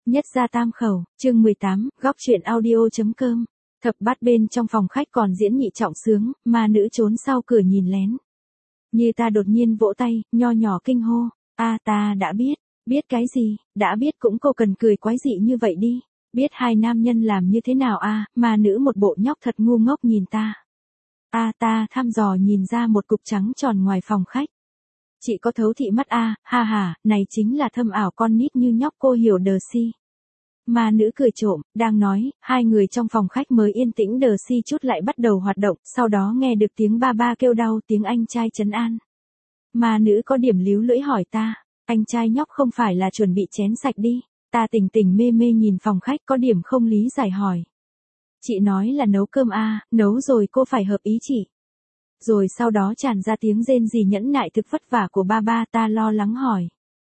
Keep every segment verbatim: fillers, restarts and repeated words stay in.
Nhất gia tam khẩu, chương mười tám, góc chuyện audio.com. Thập bát bên trong phòng khách còn diễn nhị trọng sướng, ma nữ trốn sau cửa nhìn lén. Như ta đột nhiên vỗ tay, nho nhỏ kinh hô, a ta đã biết, biết cái gì, đã biết cũng cô cần cười quái dị như vậy đi, biết hai nam nhân làm như thế nào a ma nữ một bộ nhóc thật ngu ngốc nhìn ta. A ta thăm dò nhìn ra một cục trắng tròn ngoài phòng khách. Chị có thấu thị mắt a, ha ha, này chính là thâm ảo con nít như nhóc cô hiểu đờ si. Ma nữ cười trộm, đang nói, hai người trong phòng khách mới yên tĩnh đờ si chút lại bắt đầu hoạt động, sau đó nghe được tiếng ba ba kêu đau, tiếng anh trai trấn an. Ma nữ có điểm líu lưỡi hỏi ta, anh trai nhóc không phải là chuẩn bị chén sạch đi, ta tỉnh tỉnh mê mê nhìn phòng khách có điểm không lý giải hỏi. Chị nói là nấu cơm a, nấu rồi cô phải hợp ý chị. Rồi sau đó tràn ra tiếng rên rỉ nhẫn nại thực vất vả của ba ba, ta lo lắng hỏi.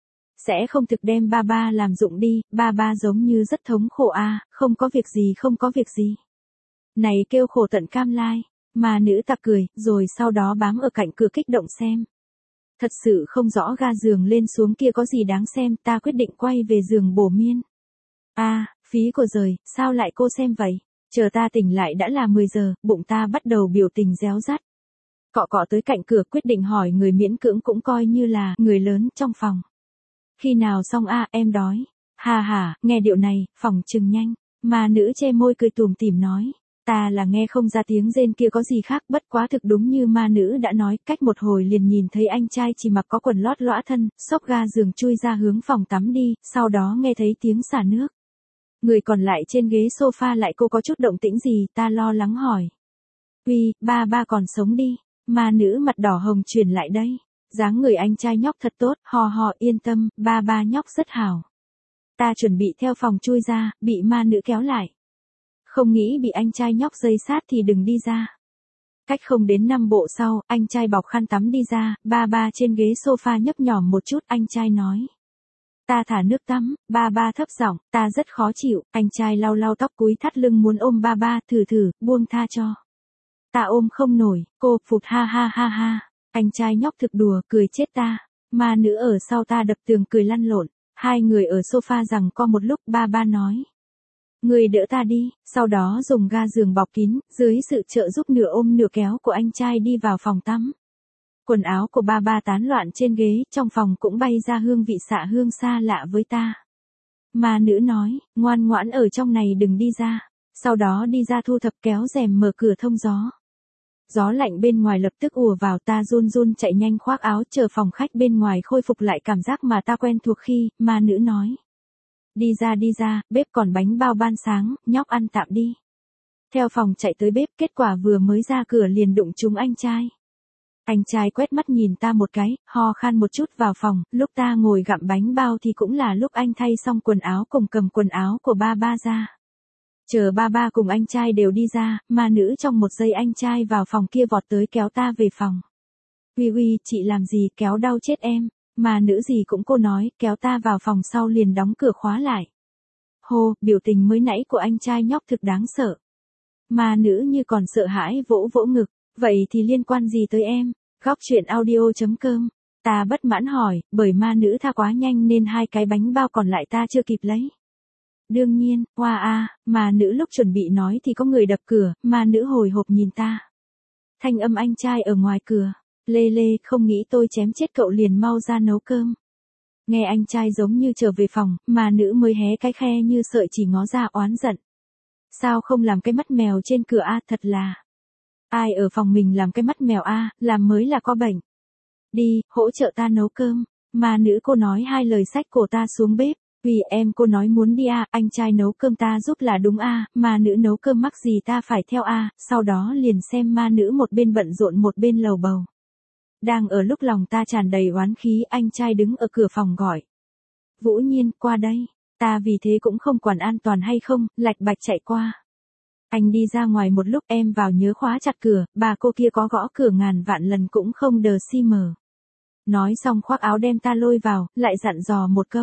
Sẽ không thực đem ba ba làm dụng đi, ba ba giống như rất thống khổ a, không có việc gì không có việc gì. Này kêu khổ tận cam lai, mà nữ ta cười, rồi sau đó bám ở cạnh cửa kích động xem. Thật sự không rõ ga giường lên xuống kia có gì đáng xem, ta quyết định quay về giường bổ miên. A, phí của rời, sao lại cô xem vậy? Chờ ta tỉnh lại đã là mười giờ, bụng ta bắt đầu biểu tình réo rắt. Cọ cọ tới cạnh cửa quyết định hỏi người miễn cưỡng cũng coi như là người lớn trong phòng. Khi nào xong a em đói. Hà hà, nghe điệu này, phòng trừng nhanh. Mà nữ che môi cười tủm tỉm nói. Ta là nghe không ra tiếng rên kia có gì khác, bất quá thực đúng như ma nữ đã nói, cách một hồi liền nhìn thấy anh trai chỉ mặc có quần lót lõa thân, xốc ga giường chui ra hướng phòng tắm đi, sau đó nghe thấy tiếng xả nước. Người còn lại trên ghế sofa lại cô có chút động tĩnh gì, ta lo lắng hỏi. Uy, ba ba còn sống đi. Ma nữ mặt đỏ hồng truyền lại đây. Dáng người anh trai nhóc thật tốt, hò hò yên tâm, ba ba nhóc rất hảo. Ta chuẩn bị theo phòng chui ra, bị ma nữ kéo lại. Không nghĩ bị anh trai nhóc dây sát thì đừng đi ra. Cách không đến năm bộ sau, anh trai bọc khăn tắm đi ra, ba ba trên ghế sofa nhấp nhỏm một chút, anh trai nói. Ta thả nước tắm, ba ba thấp giọng, ta rất khó chịu, anh trai lau lau tóc cúi thắt lưng muốn ôm ba ba, thử thử, buông tha cho. Ta ôm không nổi, cô, phụt ha ha ha ha. Anh trai nhóc thực đùa, cười chết ta. Ma nữ ở sau ta đập tường cười lăn lộn. Hai người ở sofa rằng co một lúc, ba ba nói. Người đỡ ta đi, sau đó dùng ga giường bọc kín, dưới sự trợ giúp nửa ôm nửa kéo của anh trai đi vào phòng tắm. Quần áo của ba ba tán loạn trên ghế, trong phòng cũng bay ra hương vị xạ hương xa lạ với ta. Ma nữ nói, ngoan ngoãn ở trong này đừng đi ra. Sau đó đi ra thu thập kéo rèm mở cửa thông gió. Gió lạnh bên ngoài lập tức ùa vào, ta run run chạy nhanh khoác áo chờ phòng khách bên ngoài khôi phục lại cảm giác mà ta quen thuộc khi, ma nữ nói. Đi ra đi ra, bếp còn bánh bao ban sáng, nhóc ăn tạm đi. Theo phòng chạy tới bếp, kết quả vừa mới ra cửa liền đụng trúng anh trai. Anh trai quét mắt nhìn ta một cái, ho khan một chút vào phòng, lúc ta ngồi gặm bánh bao thì cũng là lúc anh thay xong quần áo cùng cầm quần áo của ba ba ra. Chờ ba ba cùng anh trai đều đi ra, ma nữ trong một giây anh trai vào phòng kia vọt tới kéo ta về phòng. Uy uy, chị làm gì kéo đau chết em, ma nữ gì cũng cô nói, kéo ta vào phòng sau liền đóng cửa khóa lại. Hô, biểu tình mới nãy của anh trai nhóc thực đáng sợ. Ma nữ như còn sợ hãi vỗ vỗ ngực, vậy thì liên quan gì tới em, góc chuyện audio.com. Ta bất mãn hỏi, bởi ma nữ tha quá nhanh nên hai cái bánh bao còn lại ta chưa kịp lấy. Đương nhiên, hoa a, mà nữ lúc chuẩn bị nói thì có người đập cửa, mà nữ hồi hộp nhìn ta. Thanh âm anh trai ở ngoài cửa, lê lê, không nghĩ tôi chém chết cậu liền mau ra nấu cơm. Nghe anh trai giống như trở về phòng, mà nữ mới hé cái khe như sợi chỉ ngó ra oán giận. Sao không làm cái mắt mèo trên cửa a, thật là. Ai ở phòng mình làm cái mắt mèo a, làm mới là có bệnh. Đi, hỗ trợ ta nấu cơm, mà nữ cô nói hai lời xách cổ ta xuống bếp. Vì em cô nói muốn đi à, anh trai nấu cơm ta giúp là đúng à, mà nữ nấu cơm mắc gì ta phải theo à, sau đó liền xem ma nữ một bên bận rộn một bên lầu bầu. Đang ở lúc lòng ta tràn đầy oán khí, anh trai đứng ở cửa phòng gọi. Vũ Nhiên, qua đây, ta vì thế cũng không quản an toàn hay không, lạch bạch chạy qua. Anh đi ra ngoài một lúc em vào nhớ khóa chặt cửa, bà cô kia có gõ cửa ngàn vạn lần cũng không đờ si mở. Nói xong khoác áo đem ta lôi vào, lại dặn dò một câu.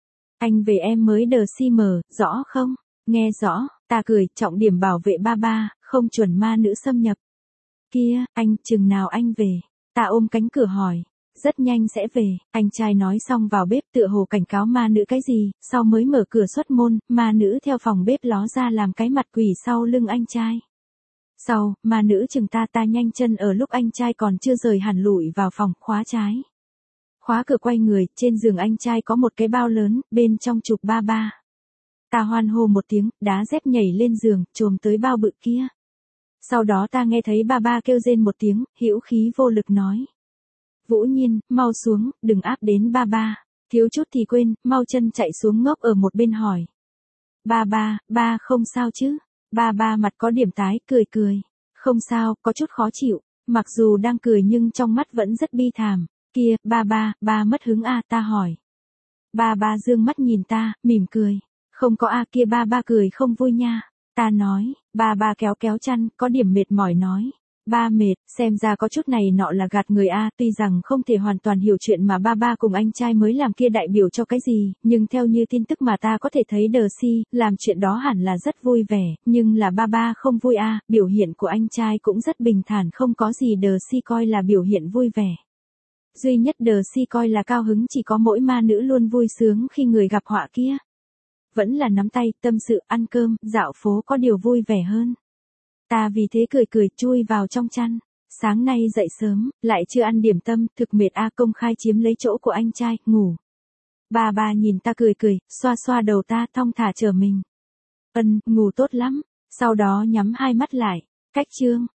Anh về em mới đờ si mờ, rõ không? Nghe rõ, ta cười, trọng điểm bảo vệ ba ba, không chuẩn ma nữ xâm nhập. Kia, anh, chừng nào anh về? Ta ôm cánh cửa hỏi. rất nhanh sẽ về, anh trai nói xong vào bếp tựa hồ cảnh cáo ma nữ cái gì, sau mới mở cửa xuất môn, ma nữ theo phòng bếp ló ra làm cái mặt quỷ sau lưng anh trai. Sau, ma nữ chừng ta ta nhanh chân ở lúc anh trai còn chưa rời hẳn lủi vào phòng, khóa trái. Khóa cửa quay người, trên giường anh trai có một cái bao lớn, bên trong chụp ba ba. Ta hoan hô một tiếng, đá dép nhảy lên giường, chồm tới bao bự kia. Sau đó ta nghe thấy ba ba kêu rên một tiếng, hữu khí vô lực nói. Vũ Nhiên, mau xuống, đừng áp đến ba ba. Thiếu chút thì quên, mau chân chạy xuống ngốc ở một bên hỏi. Ba ba, ba không sao chứ? Ba ba mặt có điểm tái, cười cười. Không sao, có chút khó chịu. Mặc dù đang cười nhưng trong mắt vẫn rất bi thảm. Kia, ba ba, ba mất hứng à, ta hỏi. Ba ba dương mắt nhìn ta, mỉm cười. Không có a kia ba ba cười không vui nha. Ta nói, ba ba kéo kéo chăn, có điểm mệt mỏi nói. Ba mệt, xem ra có chút này nọ là gạt người a, tuy rằng không thể hoàn toàn hiểu chuyện mà ba ba cùng anh trai mới làm kia đại biểu cho cái gì, nhưng theo như tin tức mà ta có thể thấy Đờ Si, làm chuyện đó hẳn là rất vui vẻ, nhưng là ba ba không vui a, biểu hiện của anh trai cũng rất bình thản, không có gì Đờ Si coi là biểu hiện vui vẻ. Duy nhất Đờ Si coi là cao hứng chỉ có mỗi ma nữ luôn vui sướng khi người gặp họa kia. Vẫn là nắm tay, tâm sự, ăn cơm, dạo phố có điều vui vẻ hơn. Ta vì thế cười cười, chui vào trong chăn. Sáng nay dậy sớm, lại chưa ăn điểm tâm, thực mệt a, công khai chiếm lấy chỗ của anh trai, ngủ. Bà bà nhìn ta cười cười, xoa xoa đầu ta, thong thả chờ mình. Ân, ngủ tốt lắm. Sau đó nhắm hai mắt lại. Cách chương.